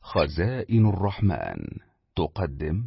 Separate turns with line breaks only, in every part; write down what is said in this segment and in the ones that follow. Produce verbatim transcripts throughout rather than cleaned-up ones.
خزائن الرحمن تقدم.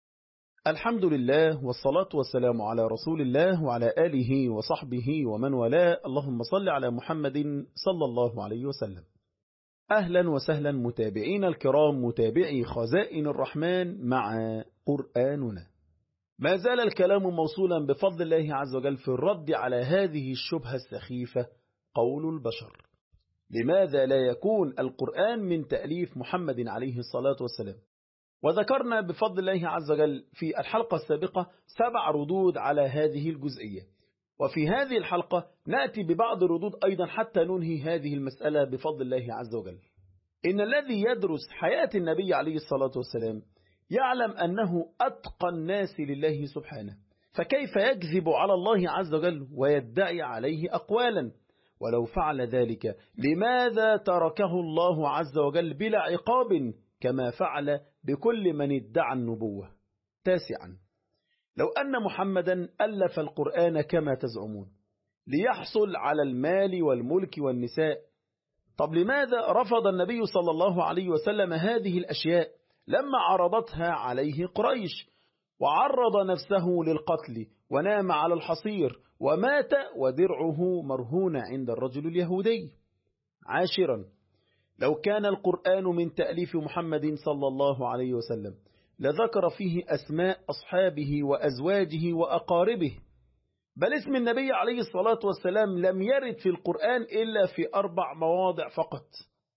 الحمد لله والصلاة والسلام على رسول الله وعلى آله وصحبه ومن والاه. اللهم صل على محمد صلى الله عليه وسلم. أهلا وسهلا متابعين الكرام، متابعي خزائن الرحمن مع قرآننا. ما زال الكلام موصولا بفضل الله عز وجل في الرد على هذه الشبهة السخيفة، قول البشر: لماذا لا يكون القرآن من تأليف محمد عليه الصلاة والسلام؟ وذكرنا بفضل الله عز وجل في الحلقة السابقة سبع ردود على هذه الجزئية، وفي هذه الحلقة نأتي ببعض الردود أيضا حتى ننهي هذه المسألة بفضل الله عز وجل. إن الذي يدرس حياة النبي عليه الصلاة والسلام يعلم أنه أتقى الناس لله سبحانه، فكيف يكذب على الله عز وجل ويدعي عليه أقوالا؟ ولو فعل ذلك لماذا تركه الله عز وجل بلا عقاب كما فعل بكل من ادعى النبوة؟ تاسعا، لو أن محمدا ألف القرآن كما تزعمون ليحصل على المال والملك والنساء، طب لماذا رفض النبي صلى الله عليه وسلم هذه الأشياء لما عرضتها عليه قريش، وعرض نفسه للقتل ونام على الحصير ومات ودرعه مرهون عند الرجل اليهودي؟ عاشرا، لو كان القرآن من تأليف محمد صلى الله عليه وسلم لذكر فيه أسماء أصحابه وأزواجه وأقاربه، بل اسم النبي عليه الصلاة والسلام لم يرد في القرآن إلا في أربع مواضع فقط.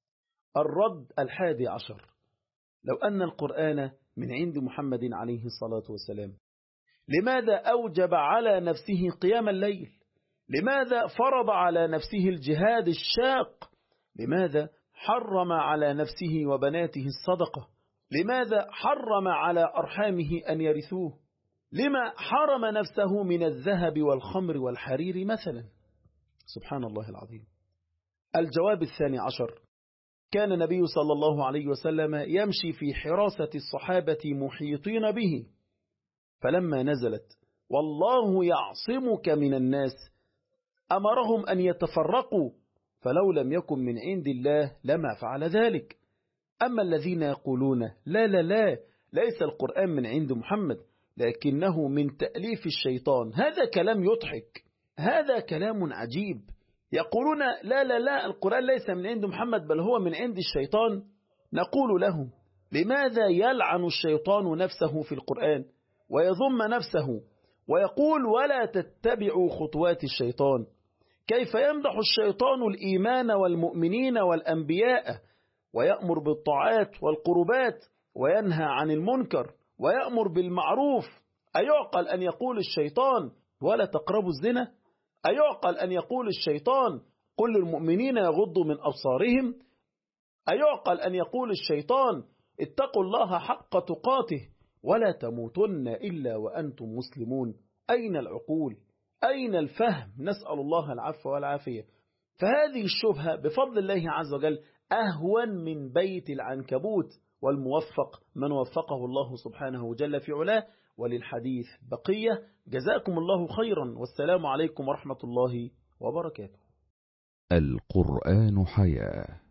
الرد الحادي عشر، لو أن القرآن من عند محمد عليه الصلاة والسلام لماذا أوجب على نفسه قيام الليل؟ لماذا فرض على نفسه الجهاد الشاق؟ لماذا حرم على نفسه وبناته الصدقة؟ لماذا حرم على أرحامه أن يرثوه؟ لما حرم نفسه من الذهب والخمر والحرير مثلا؟ سبحان الله العظيم. الجواب الثاني عشر، كان النبي صلى الله عليه وسلم يمشي في حراسة الصحابة محيطين به، فلما نزلت والله يعصمك من الناس أمرهم أن يتفرقوا، فلو لم يكن من عند الله لما فعل ذلك. أما الذين يقولون لا لا لا ليس القرآن من عند محمد لكنه من تأليف الشيطان، هذا كلام يضحك، هذا كلام عجيب. يقولون لا لا لا القرآن ليس من عند محمد بل هو من عند الشيطان. نقول لهم: لماذا يلعن الشيطان نفسه في القرآن ويذم نفسه ويقول ولا تتبعوا خطوات الشيطان؟ كيف يمدح الشيطان الإيمان والمؤمنين والأنبياء ويأمر بالطاعات والقربات وينهى عن المنكر ويأمر بالمعروف؟ أيعقل أن يقول الشيطان ولا تقربوا الزنا؟ أيعقل أن يقول الشيطان قل للمؤمنين يغضوا من أبصارهم؟ أيعقل أن يقول الشيطان اتقوا الله حق تقاته ولا تموتن إلا وأنتم مسلمون؟ أين العقول؟ أين الفهم؟ نسأل الله العفو والعافية. فهذه الشبهة بفضل الله عز وجل أهون من بيت العنكبوت، والموفق من وفقه الله سبحانه جل في علاه. وللحديث بقية. جزاكم الله خيرا، والسلام عليكم ورحمة الله وبركاته.
القرآن حياة.